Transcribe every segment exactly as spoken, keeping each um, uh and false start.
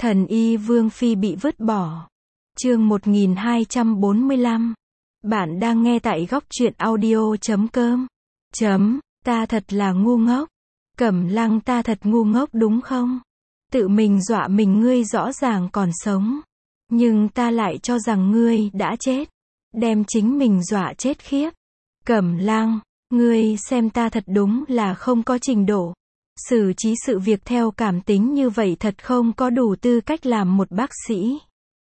Thần y Vương Phi bị vứt bỏ. Chương một nghìn hai trăm bốn mươi lăm. Bạn đang nghe tại góc truyện audio chấm com. Chấm, ta thật là ngu ngốc. Cẩm Lăng, ta thật ngu ngốc đúng không? Tự mình dọa mình, ngươi rõ ràng còn sống. Nhưng ta lại cho rằng ngươi đã chết. Đem chính mình dọa chết khiếp. Cẩm Lăng, ngươi xem ta thật đúng là không có trình độ. Xử trí sự việc theo cảm tính như vậy thật không có đủ tư cách làm một bác sĩ.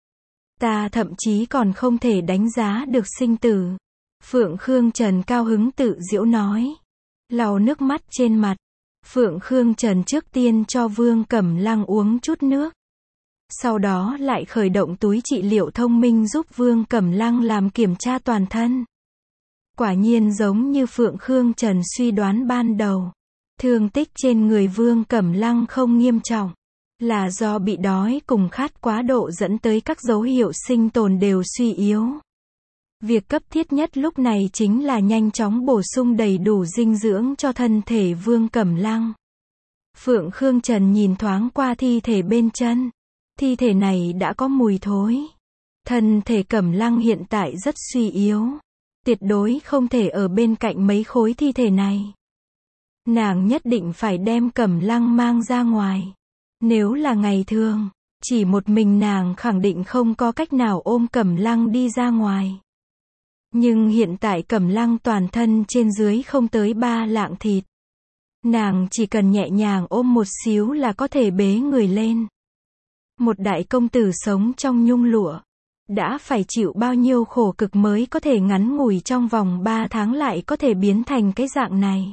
Ta thậm chí còn không thể đánh giá được sinh tử. Phượng Khương Trần cao hứng tự giễu nói. Lau nước mắt trên mặt. Phượng Khương Trần trước tiên cho Vương Cẩm Lăng uống chút nước. Sau đó lại khởi động túi trị liệu thông minh giúp Vương Cẩm Lăng làm kiểm tra toàn thân. Quả nhiên giống như Phượng Khương Trần suy đoán ban đầu. Thương tích trên người Vương Cẩm Lăng không nghiêm trọng. Là do bị đói cùng khát quá độ dẫn tới các dấu hiệu sinh tồn đều suy yếu. Việc cấp thiết nhất lúc này chính là nhanh chóng bổ sung đầy đủ dinh dưỡng cho thân thể Vương Cẩm Lăng. Phượng Khương Trần nhìn thoáng qua thi thể bên chân. Thi thể này đã có mùi thối. Thân thể Cẩm Lăng hiện tại rất suy yếu. Tuyệt đối không thể ở bên cạnh mấy khối thi thể này. Nàng nhất định phải đem Cẩm Lăng mang ra ngoài. Nếu là ngày thường, chỉ một mình nàng khẳng định không có cách nào ôm Cẩm Lăng đi ra ngoài. Nhưng hiện tại Cẩm Lăng toàn thân trên dưới không tới ba lạng thịt. Nàng chỉ cần nhẹ nhàng ôm một xíu là có thể bế người lên. Một đại công tử sống trong nhung lụa. Đã phải chịu bao nhiêu khổ cực mới có thể ngắn ngủi trong vòng ba tháng lại có thể biến thành cái dạng này.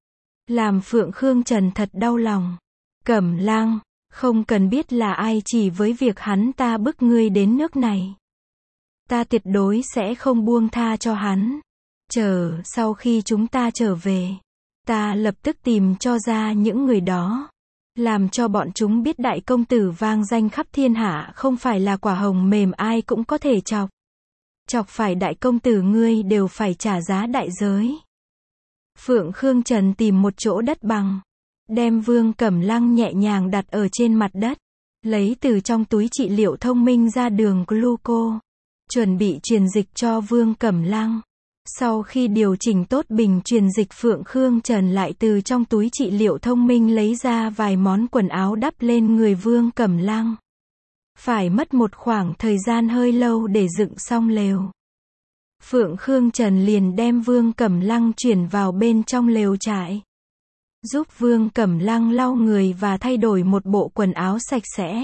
Làm Phượng Khương Trần thật đau lòng. Cẩm Lăng, không cần biết là ai, chỉ với việc hắn ta bức ngươi đến nước này. Ta tuyệt đối sẽ không buông tha cho hắn. Chờ, sau khi chúng ta trở về, ta lập tức tìm cho ra những người đó. Làm cho bọn chúng biết đại công tử vang danh khắp thiên hạ không phải là quả hồng mềm ai cũng có thể chọc. Chọc phải đại công tử ngươi đều phải trả giá đại giới. Phượng Khương Trần tìm một chỗ đất bằng. Đem Vương Cẩm Lăng nhẹ nhàng đặt ở trên mặt đất. Lấy từ trong túi trị liệu thông minh ra đường gluco. Chuẩn bị truyền dịch cho Vương Cẩm Lăng. Sau khi điều chỉnh tốt bình truyền dịch, Phượng Khương Trần lại từ trong túi trị liệu thông minh lấy ra vài món quần áo đắp lên người Vương Cẩm Lăng. Phải mất một khoảng thời gian hơi lâu để dựng xong lều. Phượng Khương Trần liền đem Vương Cẩm Lăng chuyển vào bên trong lều trại. Giúp Vương Cẩm Lăng lau người và thay đổi một bộ quần áo sạch sẽ.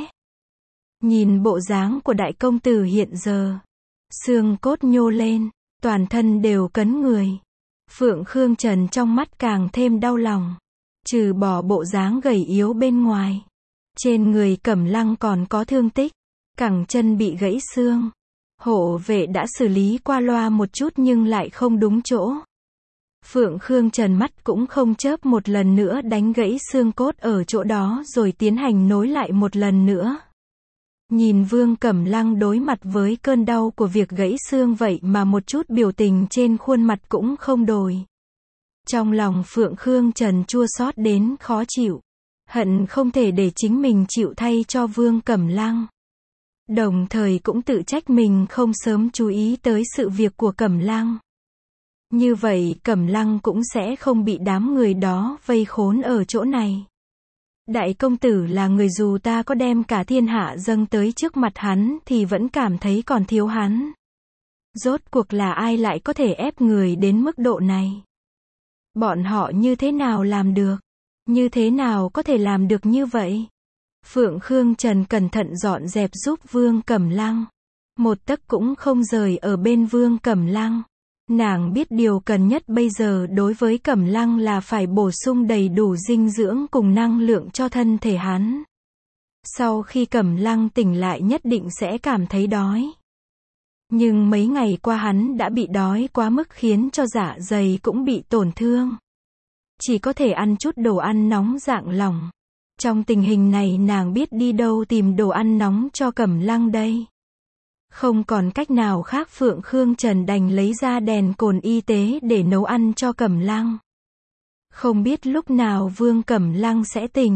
Nhìn bộ dáng của đại công tử hiện giờ. Xương cốt nhô lên. Toàn thân đều cấn người. Phượng Khương Trần trong mắt càng thêm đau lòng. Trừ bỏ bộ dáng gầy yếu bên ngoài. Trên người Cẩm Lăng còn có thương tích. Cẳng chân bị gãy xương. Hộ vệ đã xử lý qua loa một chút nhưng lại không đúng chỗ. Phượng Khương Trần mắt cũng không chớp một lần nữa đánh gãy xương cốt ở chỗ đó rồi tiến hành nối lại một lần nữa. Nhìn Vương Cẩm Lăng đối mặt với cơn đau của việc gãy xương vậy mà một chút biểu tình trên khuôn mặt cũng không đổi. Trong lòng Phượng Khương Trần chua xót đến khó chịu. Hận không thể để chính mình chịu thay cho Vương Cẩm Lăng. Đồng thời cũng tự trách mình không sớm chú ý tới sự việc của Cẩm Lăng. Như vậy Cẩm Lăng cũng sẽ không bị đám người đó vây khốn ở chỗ này. Đại công tử là người dù ta có đem cả thiên hạ dâng tới trước mặt hắn thì vẫn cảm thấy còn thiếu hắn. Rốt cuộc là ai lại có thể ép người đến mức độ này? Bọn họ như thế nào làm được? Như thế nào có thể làm được như vậy? Phượng Khương Trần cẩn thận dọn dẹp giúp Vương Cẩm Lăng. Một tấc cũng không rời ở bên Vương Cẩm Lăng. Nàng biết điều cần nhất bây giờ đối với Cẩm Lăng là phải bổ sung đầy đủ dinh dưỡng cùng năng lượng cho thân thể hắn. Sau khi Cẩm Lăng tỉnh lại nhất định sẽ cảm thấy đói. Nhưng mấy ngày qua hắn đã bị đói quá mức khiến cho dạ dày cũng bị tổn thương. Chỉ có thể ăn chút đồ ăn nóng dạng lỏng. Trong tình hình này nàng biết đi đâu tìm đồ ăn nóng cho Cẩm Lăng đây. Không còn cách nào khác, Phượng Khương Trần đành lấy ra đèn cồn y tế để nấu ăn cho Cẩm Lăng. Không biết lúc nào Vương Cẩm Lăng sẽ tỉnh.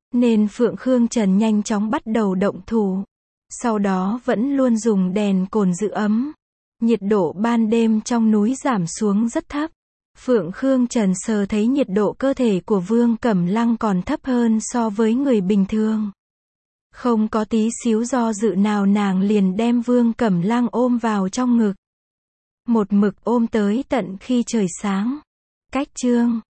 nên Phượng Khương Trần nhanh chóng bắt đầu động thủ. Sau đó vẫn luôn dùng đèn cồn giữ ấm. Nhiệt độ ban đêm trong núi giảm xuống rất thấp. Phượng Khương Trần sờ thấy nhiệt độ cơ thể của Vương Cẩm Lăng còn thấp hơn so với người bình thường. Không có tí xíu do dự nào nàng liền đem Vương Cẩm Lăng ôm vào trong ngực. Một mực ôm tới tận khi trời sáng. Cách chương